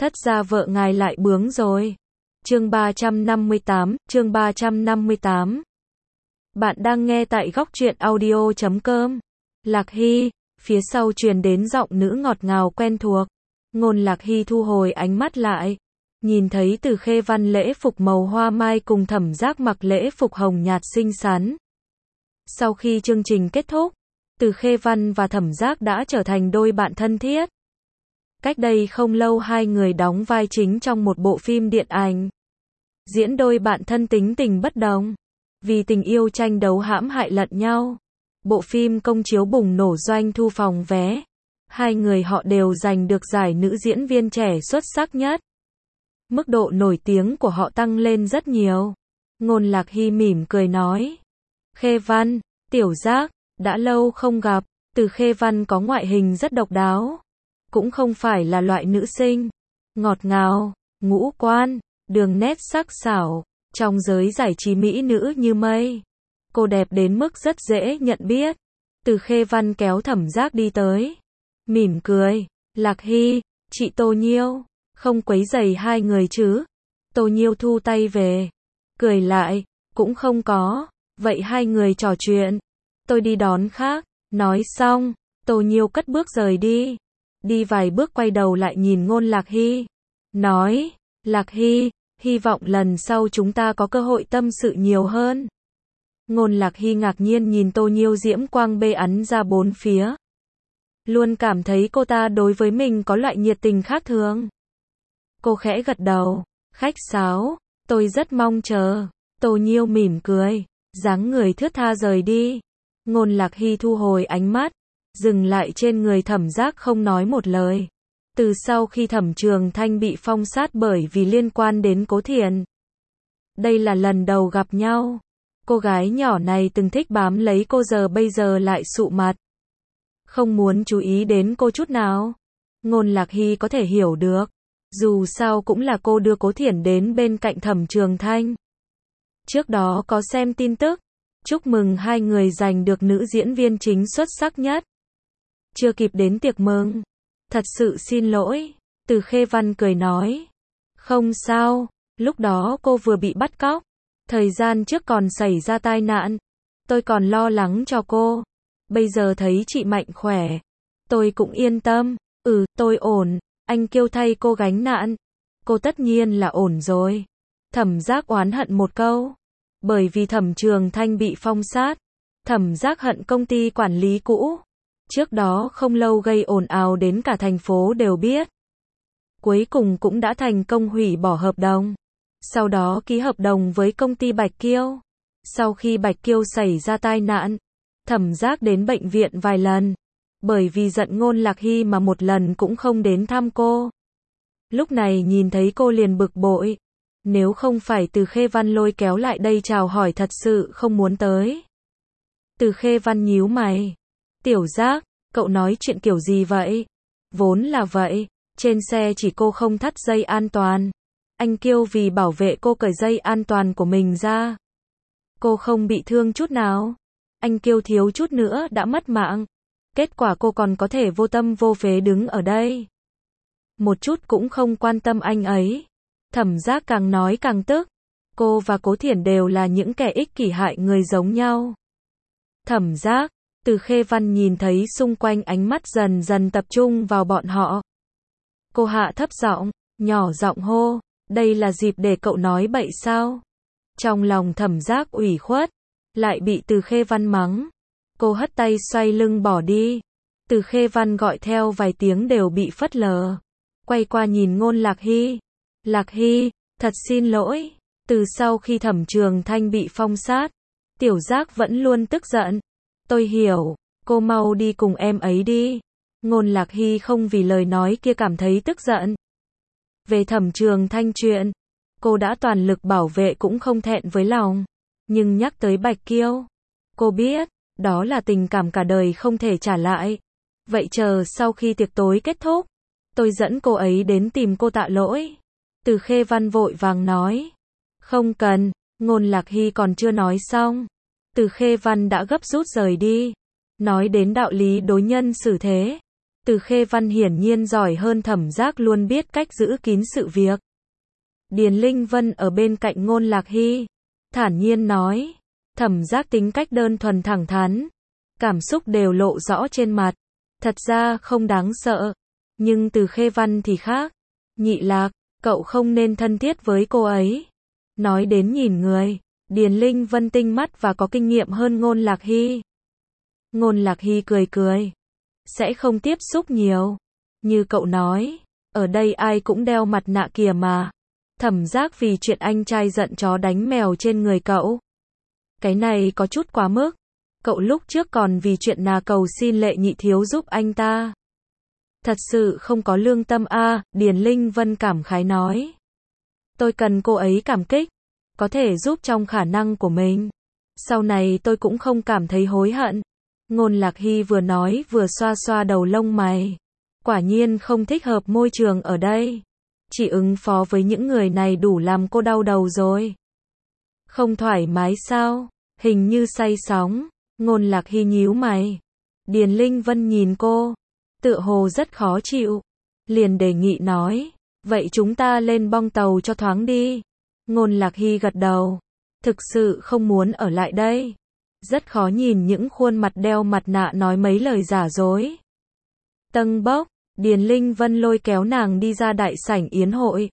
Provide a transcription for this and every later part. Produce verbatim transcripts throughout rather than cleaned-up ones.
thất gia vợ ngài lại bướng rồi. Chương ba trăm năm mươi tám, chương ba trăm năm mươi tám. Bạn đang nghe tại góc truyện audio chấm com. Lạc Hy, phía sau truyền đến giọng nữ ngọt ngào quen thuộc. Ngôn Lạc Hy thu hồi ánh mắt lại, nhìn thấy Từ Khê Văn lễ phục màu hoa mai cùng Thẩm Giác mặc lễ phục hồng nhạt xinh xắn. Sau khi chương trình kết thúc, Từ Khê Văn và Thẩm Giác đã trở thành đôi bạn thân thiết. Cách đây không lâu hai người đóng vai chính trong một bộ phim điện ảnh. Diễn đôi bạn thân tính tình bất đồng, vì tình yêu tranh đấu hãm hại lẫn nhau. Bộ phim công chiếu bùng nổ doanh thu phòng vé. Hai người họ đều giành được giải nữ diễn viên trẻ xuất sắc nhất. Mức độ nổi tiếng của họ tăng lên rất nhiều. Ngôn Lạc Hy mỉm cười nói. Khê Văn, Tiểu Giác, đã lâu không gặp. Từ Khê Văn có ngoại hình rất độc đáo. Cũng không phải là loại nữ sinh ngọt ngào, ngũ quan, đường nét sắc sảo, trong giới giải trí mỹ nữ như mây. Cô đẹp đến mức rất dễ nhận biết. Từ Khê Văn kéo Thẩm Giác đi tới, mỉm cười. Lạc Hy, chị Tô Nhiêu, không quấy rầy hai người chứ? Tô Nhiêu thu tay về, cười lại, cũng không có. Vậy hai người trò chuyện, tôi đi đón khác. Nói xong, Tô Nhiêu cất bước rời đi. Đi vài bước quay đầu lại nhìn Ngôn Lạc Hy, nói, Lạc Hy, hy vọng lần sau chúng ta có cơ hội tâm sự nhiều hơn. Ngôn Lạc Hy ngạc nhiên nhìn Tô Nhiêu diễm quang bê ắn ra bốn phía. Luôn cảm thấy cô ta đối với mình có loại nhiệt tình khác thường. Cô khẽ gật đầu, khách sáo, tôi rất mong chờ. Tô Nhiêu mỉm cười, dáng người thướt tha rời đi. Ngôn Lạc Hy thu hồi ánh mắt, dừng lại trên người Thẩm Giác không nói một lời. Từ sau khi Thẩm Trường Thanh bị phong sát bởi vì liên quan đến Cố Thiền. Đây là lần đầu gặp nhau. Cô gái nhỏ này từng thích bám lấy cô giờ bây giờ lại sụ mặt. Không muốn chú ý đến cô chút nào. Ngôn Lạc Hy có thể hiểu được. Dù sao cũng là cô đưa Cố Thiển đến bên cạnh Thẩm Trường Thanh. Trước đó có xem tin tức. Chúc mừng hai người giành được nữ diễn viên chính xuất sắc nhất. Chưa kịp đến tiệc mừng. Thật sự xin lỗi. Từ Khê Văn cười nói. Không sao, lúc đó cô vừa bị bắt cóc. Thời gian trước còn xảy ra tai nạn. Tôi còn lo lắng cho cô. Bây giờ thấy chị mạnh khỏe. Tôi cũng yên tâm. Ừ, tôi ổn. Anh kêu thay cô gánh nạn. Cô tất nhiên là ổn rồi. Thẩm Giác oán hận một câu. Bởi vì Thẩm Trường Thanh bị phong sát. Thẩm Giác hận công ty quản lý cũ. Trước đó không lâu gây ồn ào đến cả thành phố đều biết. Cuối cùng cũng đã thành công hủy bỏ hợp đồng. Sau đó ký hợp đồng với công ty Bạch Kiêu. Sau khi Bạch Kiêu xảy ra tai nạn, Thẩm Giác đến bệnh viện vài lần. Bởi vì giận Ngôn Lạc Hy mà một lần cũng không đến thăm cô. Lúc này nhìn thấy cô liền bực bội. Nếu không phải Từ Khê Văn lôi kéo lại đây chào hỏi thật sự không muốn tới. Từ Khê Văn nhíu mày. Tiểu Giác, cậu nói chuyện kiểu gì vậy? Vốn là vậy, trên xe chỉ cô không thắt dây an toàn. Anh Kiêu vì bảo vệ cô cởi dây an toàn của mình ra. Cô không bị thương chút nào. Anh Kiêu thiếu chút nữa đã mất mạng. Kết quả cô còn có thể vô tâm vô phế đứng ở đây. Một chút cũng không quan tâm anh ấy. Thẩm Giác càng nói càng tức. Cô và Cố Thiển đều là những kẻ ích kỷ hại người giống nhau. Thẩm Giác, Từ Khê Văn nhìn thấy xung quanh ánh mắt dần dần tập trung vào bọn họ. Cô hạ thấp giọng, nhỏ giọng hô, đây là dịp để cậu nói bậy sao? Trong lòng Thẩm Giác ủy khuất, lại bị Từ Khê Văn mắng. Cô hất tay xoay lưng bỏ đi. Từ Khê Văn gọi theo vài tiếng đều bị phớt lờ. Quay qua nhìn Ngôn Lạc Hy. Lạc Hy, thật xin lỗi. Từ sau khi Thẩm Trường Thanh bị phong sát, Tiểu Giác vẫn luôn tức giận. Tôi hiểu, cô mau đi cùng em ấy đi. Ngôn Lạc Hy không vì lời nói kia cảm thấy tức giận. Về Thẩm Trường Thanh chuyện, cô đã toàn lực bảo vệ cũng không thẹn với lòng. Nhưng nhắc tới Bạch Kiêu, cô biết, đó là tình cảm cả đời không thể trả lại. Vậy chờ sau khi tiệc tối kết thúc, tôi dẫn cô ấy đến tìm cô tạ lỗi. Từ Khê Văn vội vàng nói. Không cần, Ngôn Lạc Hy còn chưa nói xong. Từ Khê Văn đã gấp rút rời đi. Nói đến đạo lý đối nhân xử thế. Từ Khê Văn hiển nhiên giỏi hơn Thẩm Giác luôn biết cách giữ kín sự việc. Điền Linh Vân ở bên cạnh Ngôn Lạc Hy, thản nhiên nói. Thẩm Giác tính cách đơn thuần thẳng thắn, cảm xúc đều lộ rõ trên mặt. Thật ra không đáng sợ. Nhưng Từ Khê Văn thì khác. Nhị Lạc, cậu không nên thân thiết với cô ấy. Nói đến nhìn người, Điền Linh Vân tinh mắt và có kinh nghiệm hơn Ngôn Lạc Hy. Ngôn Lạc Hy cười cười. Sẽ không tiếp xúc nhiều. Như cậu nói, ở đây ai cũng đeo mặt nạ kìa mà. Thẩm Giác vì chuyện anh trai giận chó đánh mèo trên người cậu. Cái này có chút quá mức. Cậu lúc trước còn vì chuyện nà cầu xin Lệ Nhị thiếu giúp anh ta. Thật sự không có lương tâm a, à, Điền Linh Vân cảm khái nói. Tôi cần cô ấy cảm kích, có thể giúp trong khả năng của mình. Sau này tôi cũng không cảm thấy hối hận. Ngôn Lạc Hy vừa nói vừa xoa xoa đầu lông mày. Quả nhiên không thích hợp môi trường ở đây. Chỉ ứng phó với những người này đủ làm cô đau đầu rồi. Không thoải mái sao? Hình như say sóng. Ngôn Lạc Hy nhíu mày. Điền Linh Vân nhìn cô, tựa hồ rất khó chịu. Liền đề nghị nói, vậy chúng ta lên bong tàu cho thoáng đi. Ngôn Lạc Hy gật đầu. Thực sự không muốn ở lại đây. Rất khó nhìn những khuôn mặt đeo mặt nạ nói mấy lời giả dối. Tân bốc, Điền Linh Vân lôi kéo nàng đi ra đại sảnh yến hội.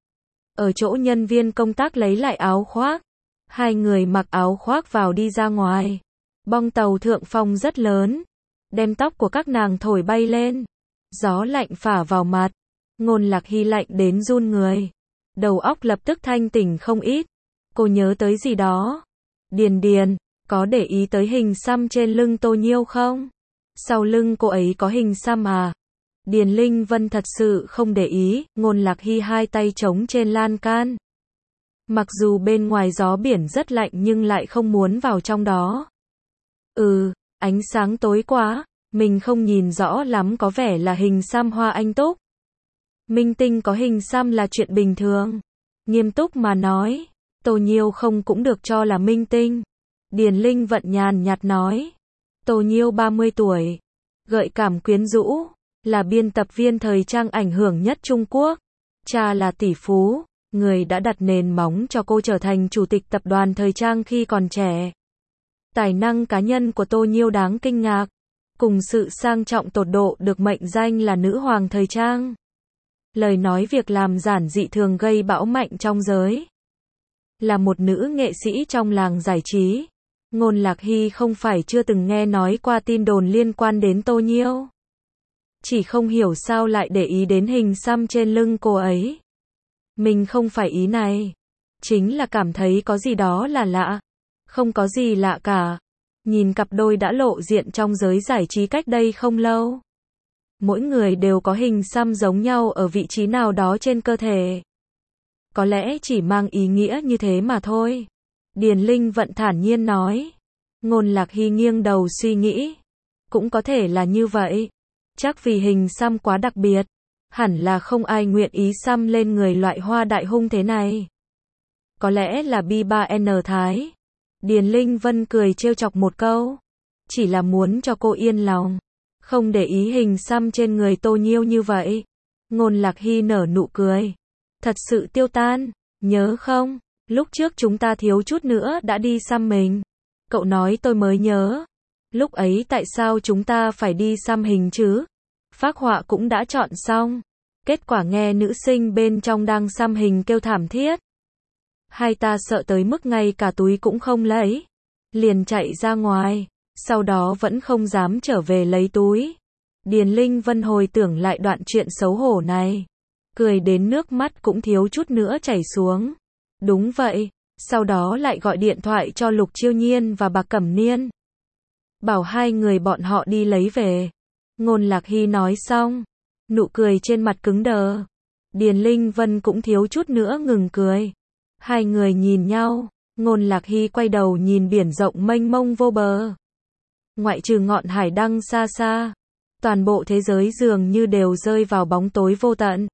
Ở chỗ nhân viên công tác lấy lại áo khoác. Hai người mặc áo khoác vào đi ra ngoài. Bong tàu thượng phong rất lớn. Đem tóc của các nàng thổi bay lên. Gió lạnh phả vào mặt. Ngôn Lạc Hy lạnh đến run người. Đầu óc lập tức thanh tỉnh không ít. Cô nhớ tới gì đó. Điền Điền, có để ý tới hình xăm trên lưng Tô Nhiêu không? Sau lưng cô ấy có hình xăm à? Điền Linh Vân thật sự không để ý. Ngôn Lạc Hy hai tay chống trên lan can. Mặc dù bên ngoài gió biển rất lạnh nhưng lại không muốn vào trong đó. Ừ, ánh sáng tối quá, mình không nhìn rõ lắm, có vẻ là hình xăm Hoa Anh Túc. Minh tinh có hình xăm là chuyện bình thường. Nghiêm túc mà nói, Tô Nhiêu không cũng được cho là minh tinh. Điền Linh Vận nhàn nhạt nói. Tô Nhiêu ba mươi tuổi, gợi cảm quyến rũ, là biên tập viên thời trang ảnh hưởng nhất Trung Quốc. Cha là tỷ phú, người đã đặt nền móng cho cô trở thành chủ tịch tập đoàn thời trang khi còn trẻ. Tài năng cá nhân của Tô Nhiêu đáng kinh ngạc, cùng sự sang trọng tột độ được mệnh danh là nữ hoàng thời trang. Lời nói việc làm giản dị thường gây bão mạnh trong giới. Là một nữ nghệ sĩ trong làng giải trí, Ngôn Lạc Hy không phải chưa từng nghe nói qua tin đồn liên quan đến Tô Nhiêu. Chỉ không hiểu sao lại để ý đến hình xăm trên lưng cô ấy. Mình không phải ý này. Chính là cảm thấy có gì đó là lạ. Không có gì lạ cả. Nhìn cặp đôi đã lộ diện trong giới giải trí cách đây không lâu. Mỗi người đều có hình xăm giống nhau ở vị trí nào đó trên cơ thể. Có lẽ chỉ mang ý nghĩa như thế mà thôi. Điền Linh Vận thản nhiên nói. Ngôn Lạc Hy nghiêng đầu suy nghĩ. Cũng có thể là như vậy. Chắc vì hình xăm quá đặc biệt. Hẳn là không ai nguyện ý xăm lên người loại hoa đại hung thế này. Có lẽ là bi ba en Thái. Điền Linh Vân cười trêu chọc một câu. Chỉ là muốn cho cô yên lòng. Không để ý hình xăm trên người Tô Nhiêu như vậy. Ngôn Lạc Hy nở nụ cười. Thật sự tiêu tan. Nhớ không? Lúc trước chúng ta thiếu chút nữa đã đi xăm mình. Cậu nói tôi mới nhớ. Lúc ấy tại sao chúng ta phải đi xăm hình chứ? Phác họa cũng đã chọn xong. Kết quả nghe nữ sinh bên trong đang xăm hình kêu thảm thiết. Hai ta sợ tới mức ngay cả túi cũng không lấy. Liền chạy ra ngoài. Sau đó vẫn không dám trở về lấy túi. Điền Linh Vân hồi tưởng lại đoạn chuyện xấu hổ này. Cười đến nước mắt cũng thiếu chút nữa chảy xuống. Đúng vậy. Sau đó lại gọi điện thoại cho Lục Chiêu Nhiên và Bạc Cẩm Niên. Bảo hai người bọn họ đi lấy về. Ngôn Lạc Hy nói xong. Nụ cười trên mặt cứng đờ. Điền Linh Vân cũng thiếu chút nữa ngừng cười. Hai người nhìn nhau. Ngôn Lạc Hy quay đầu nhìn biển rộng mênh mông vô bờ. Ngoại trừ ngọn hải đăng xa xa. Toàn bộ thế giới dường như đều rơi vào bóng tối vô tận.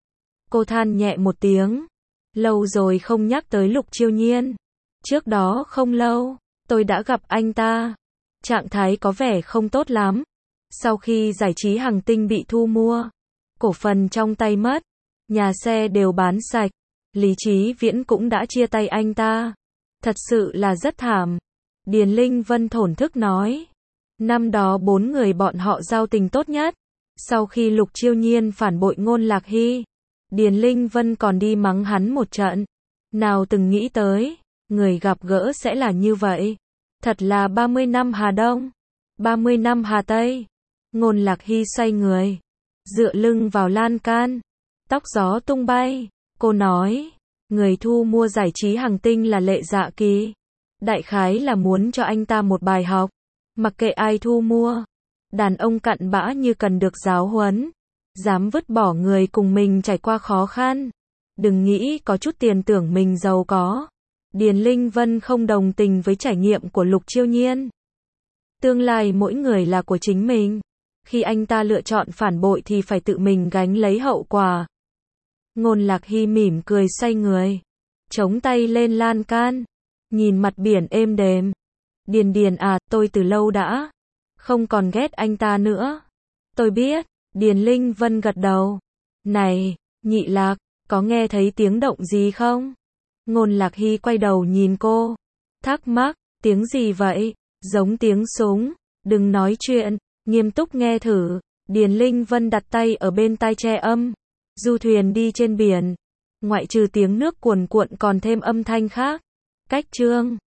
Cô than nhẹ một tiếng. Lâu rồi không nhắc tới Lục Chiêu Nhiên. Trước đó không lâu, tôi đã gặp anh ta. Trạng thái có vẻ không tốt lắm. Sau khi giải trí Hằng Tinh bị thu mua, cổ phần trong tay mất, nhà xe đều bán sạch, Lý Chí Viễn cũng đã chia tay anh ta. Thật sự là rất thảm. Điền Linh Vân thổn thức nói. Năm đó bốn người bọn họ giao tình tốt nhất. Sau khi Lục Chiêu Nhiên phản bội Ngôn Lạc Hy, Điền Linh Vân còn đi mắng hắn một trận. Nào từng nghĩ tới, người gặp gỡ sẽ là như vậy. Thật là ba mươi năm Hà Đông, ba mươi năm Hà Tây. Ngôn Lạc Hy xoay người, dựa lưng vào lan can, tóc gió tung bay. Cô nói, người thu mua giải trí Hằng Tinh là Lệ Dạ Kỳ. Đại khái là muốn cho anh ta một bài học. Mặc kệ ai thu mua, đàn ông cặn bã như cần được giáo huấn. Dám vứt bỏ người cùng mình trải qua khó khăn. Đừng nghĩ có chút tiền tưởng mình giàu có. Điền Linh Vân không đồng tình với trải nghiệm của Lục Chiêu Nhiên. Tương lai mỗi người là của chính mình. Khi anh ta lựa chọn phản bội thì phải tự mình gánh lấy hậu quả. Ngôn Lạc Hy mỉm cười xoay người, chống tay lên lan can, nhìn mặt biển êm đềm. Điền Điền à, tôi từ lâu đã không còn ghét anh ta nữa. Tôi biết. Điền Linh Vân gật đầu. Này, Nhị Lạc, có nghe thấy tiếng động gì không? Ngôn Lạc Hy quay đầu nhìn cô, thắc mắc, tiếng gì vậy? Giống tiếng súng. Đừng nói chuyện, nghiêm túc nghe thử. Điền Linh Vân đặt tay ở bên tai che âm. Du thuyền đi trên biển, ngoại trừ tiếng nước cuồn cuộn còn thêm âm thanh khác. Cách chương